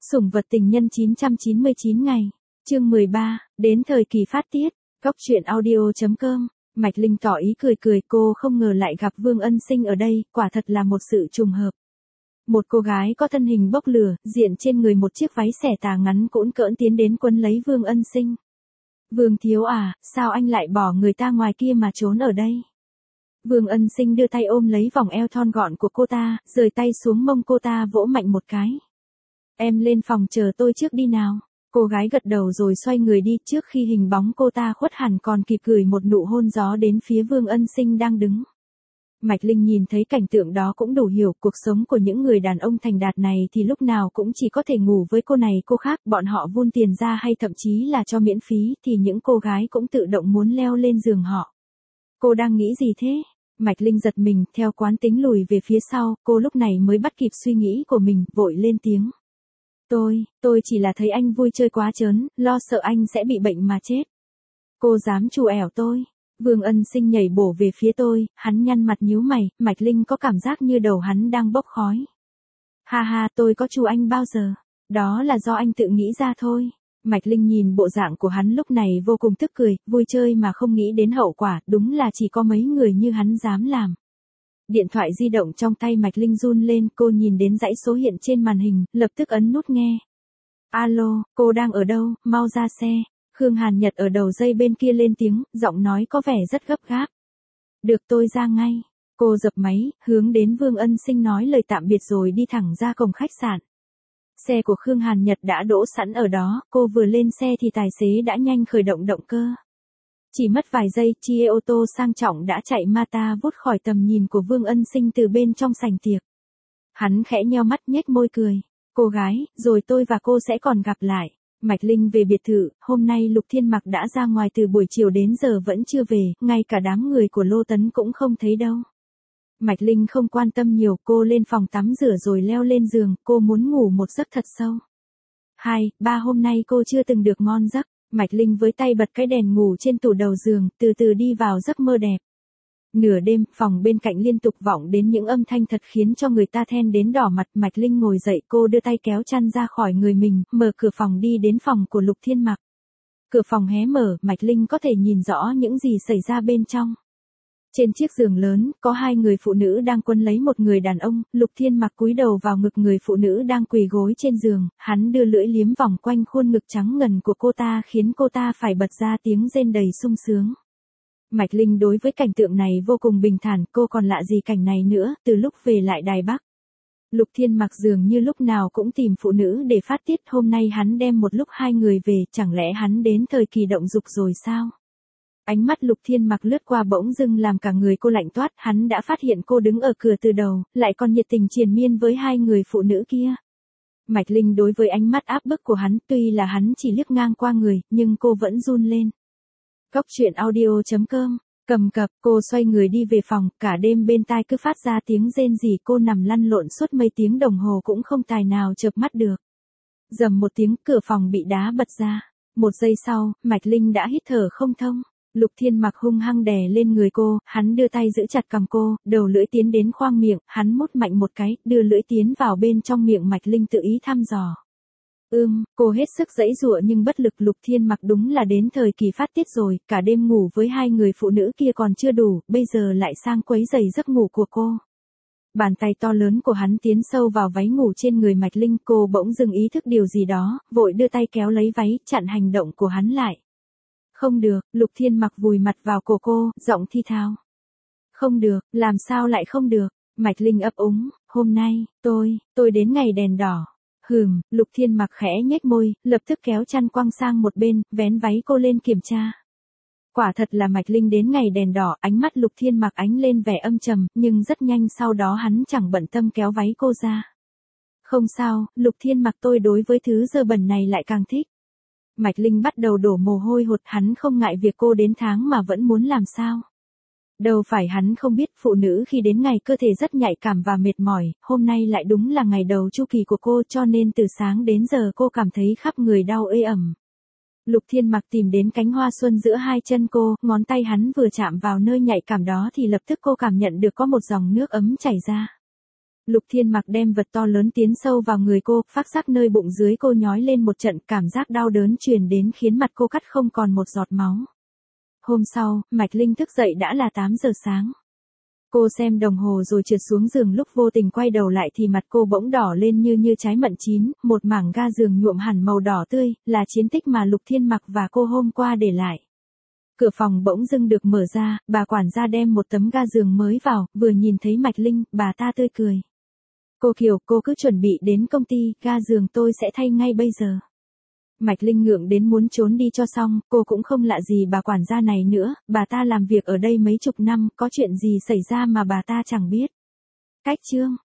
Sủng vật tình nhân 999 ngày. Chương 13, đến thời kỳ phát tiết. Góc truyện audio.com. Mạch Linh tỏ ý cười cô không ngờ lại gặp Vương Ân Sinh ở đây, quả thật là một sự trùng hợp. Một cô gái có thân hình bốc lửa, diện trên người một chiếc váy xẻ tà ngắn cũn cỡn tiến đến quấn lấy Vương Ân Sinh. Vương thiếu à, sao anh lại bỏ người ta ngoài kia mà trốn ở đây? Vương Ân Sinh đưa tay ôm lấy vòng eo thon gọn của cô ta, rời tay xuống mông cô ta vỗ mạnh một cái. Em lên phòng chờ tôi trước đi nào. Cô gái gật đầu rồi xoay người đi, trước khi hình bóng cô ta khuất hẳn còn kịp gửi một nụ hôn gió đến phía Vương Ân Sinh đang đứng. Mạch Linh nhìn thấy cảnh tượng đó cũng đủ hiểu cuộc sống của những người đàn ông thành đạt này thì lúc nào cũng chỉ có thể ngủ với cô này cô khác, bọn họ vun tiền ra hay thậm chí là cho miễn phí thì những cô gái cũng tự động muốn leo lên giường họ. Cô đang nghĩ gì thế? Mạch Linh giật mình, theo quán tính lùi về phía sau, cô lúc này mới bắt kịp suy nghĩ của mình, vội lên tiếng. Tôi chỉ là thấy anh vui chơi quá trớn, lo sợ anh sẽ bị bệnh mà chết. Cô dám trù ẻo tôi. Vương Ân Sinh nhảy bổ về phía tôi, hắn nhăn mặt nhíu mày, Mạch Linh có cảm giác như đầu hắn đang bốc khói. Ha, tôi có trù anh bao giờ? Đó là do anh tự nghĩ ra thôi. Mạch Linh nhìn bộ dạng của hắn lúc này vô cùng tức cười, vui chơi mà không nghĩ đến hậu quả, đúng là chỉ có mấy người như hắn dám làm. Điện thoại di động trong tay Mạch Linh run lên, cô nhìn đến dãy số hiện trên màn hình, lập tức ấn nút nghe. Alo, cô đang ở đâu, mau ra xe. Khương Hàn Nhật ở đầu dây bên kia lên tiếng, giọng nói có vẻ rất gấp gáp. Được, tôi ra ngay. Cô dập máy, hướng đến Vương Ân Sinh nói lời tạm biệt rồi đi thẳng ra cổng khách sạn. Xe của Khương Hàn Nhật đã đỗ sẵn ở đó, cô vừa lên xe thì tài xế đã nhanh khởi động động cơ. Chỉ mất vài giây, chiếc ô tô sang trọng đã chạy mata vút khỏi tầm nhìn của Vương Ân Sinh từ bên trong sảnh tiệc. Hắn khẽ nheo mắt nhếch môi cười. Cô gái, rồi tôi và cô sẽ còn gặp lại. Mạch Linh về biệt thự, hôm nay Lục Thiên Mặc đã ra ngoài từ buổi chiều đến giờ vẫn chưa về, ngay cả đám người của Lô Tấn cũng không thấy đâu. Mạch Linh không quan tâm nhiều, cô lên phòng tắm rửa rồi leo lên giường, cô muốn ngủ một giấc thật sâu. 2, 3 hôm nay cô chưa từng được ngon giấc. Mạch Linh với tay bật cái đèn ngủ trên tủ đầu giường, từ từ đi vào giấc mơ đẹp. Nửa đêm, phòng bên cạnh liên tục vọng đến những âm thanh thật khiến cho người ta then đến đỏ mặt. Mạch Linh ngồi dậy, cô đưa tay kéo chăn ra khỏi người mình, mở cửa phòng đi đến phòng của Lục Thiên Mặc. Cửa phòng hé mở, Mạch Linh có thể nhìn rõ những gì xảy ra bên trong. Trên chiếc giường lớn, có hai người phụ nữ đang quấn lấy một người đàn ông, Lục Thiên Mặc cúi đầu vào ngực người phụ nữ đang quỳ gối trên giường, hắn đưa lưỡi liếm vòng quanh khuôn ngực trắng ngần của cô ta khiến cô ta phải bật ra tiếng rên đầy sung sướng. Mạch Linh đối với cảnh tượng này vô cùng bình thản, cô còn lạ gì cảnh này nữa, từ lúc về lại Đài Bắc. Lục Thiên Mặc dường như lúc nào cũng tìm phụ nữ để phát tiết, hôm nay hắn đem một lúc hai người về, chẳng lẽ hắn đến thời kỳ động dục rồi sao? Ánh mắt Lục Thiên Mặc lướt qua bỗng dưng làm cả người cô lạnh toát, hắn đã phát hiện cô đứng ở cửa từ đầu, lại còn nhiệt tình triền miên với hai người phụ nữ kia. Mạch Linh đối với ánh mắt áp bức của hắn, tuy là hắn chỉ liếc ngang qua người, nhưng cô vẫn run lên. Góc truyện audio.com. Cầm cập, cô xoay người đi về phòng, cả đêm bên tai cứ phát ra tiếng rên rỉ, cô nằm lăn lộn suốt mấy tiếng đồng hồ cũng không tài nào chợp mắt được. Rầm một tiếng, cửa phòng bị đá bật ra. Một giây sau, Mạch Linh đã hít thở không thông. Lục Thiên Mặc hung hăng đè lên người cô, hắn đưa tay giữ chặt cằm cô, đầu lưỡi tiến đến khoang miệng, hắn mút mạnh một cái, đưa lưỡi tiến vào bên trong miệng Mạch Linh tự ý thăm dò. Cô hết sức giãy giụa nhưng bất lực. Lục Thiên Mặc đúng là đến thời kỳ phát tiết rồi, cả đêm ngủ với hai người phụ nữ kia còn chưa đủ, bây giờ lại sang quấy rầy giấc ngủ của cô. Bàn tay to lớn của hắn tiến sâu vào váy ngủ trên người Mạch Linh, cô bỗng dưng ý thức điều gì đó, vội đưa tay kéo lấy váy, chặn hành động của hắn lại. Không được, Lục Thiên Mặc vùi mặt vào cổ cô, giọng thi thào. Không được, làm sao lại không được? Mạch Linh ấp úng, hôm nay, tôi đến ngày đèn đỏ. Lục Thiên Mặc khẽ nhếch môi, lập tức kéo chăn quăng sang một bên, vén váy cô lên kiểm tra. Quả thật là Mạch Linh đến ngày đèn đỏ, ánh mắt Lục Thiên Mặc ánh lên vẻ âm trầm, nhưng rất nhanh sau đó hắn chẳng bận tâm kéo váy cô ra. Không sao, Lục Thiên Mặc, tôi đối với thứ dơ bẩn này lại càng thích. Mạch Linh bắt đầu đổ mồ hôi hột, hắn không ngại việc cô đến tháng mà vẫn muốn làm sao. Đâu phải hắn không biết phụ nữ khi đến ngày cơ thể rất nhạy cảm và mệt mỏi, hôm nay lại đúng là ngày đầu chu kỳ của cô cho nên từ sáng đến giờ cô cảm thấy khắp người đau ê ẩm. Lục Thiên Mặc tìm đến cánh hoa xuân giữa hai chân cô, ngón tay hắn vừa chạm vào nơi nhạy cảm đó thì lập tức cô cảm nhận được có một dòng nước ấm chảy ra. Lục Thiên Mặc đem vật to lớn tiến sâu vào người cô, phác sắc nơi bụng dưới cô nhói lên một trận, cảm giác đau đớn truyền đến khiến mặt cô cắt không còn một giọt máu. Hôm sau, Mạch Linh thức dậy đã là 8 giờ sáng. Cô xem đồng hồ rồi trượt xuống giường, lúc vô tình quay đầu lại thì mặt cô bỗng đỏ lên như trái mận chín, một mảng ga giường nhuộm hẳn màu đỏ tươi, là chiến tích mà Lục Thiên Mặc và cô hôm qua để lại. Cửa phòng bỗng dưng được mở ra, bà quản gia đem một tấm ga giường mới vào, vừa nhìn thấy Mạch Linh, bà ta tươi cười. Cô Kiều, cô cứ chuẩn bị đến công ty, ga giường tôi sẽ thay ngay bây giờ. Mạch Linh ngượng đến muốn trốn đi cho xong, cô cũng không lạ gì bà quản gia này nữa, bà ta làm việc ở đây mấy chục năm, có chuyện gì xảy ra mà bà ta chẳng biết. Cách chương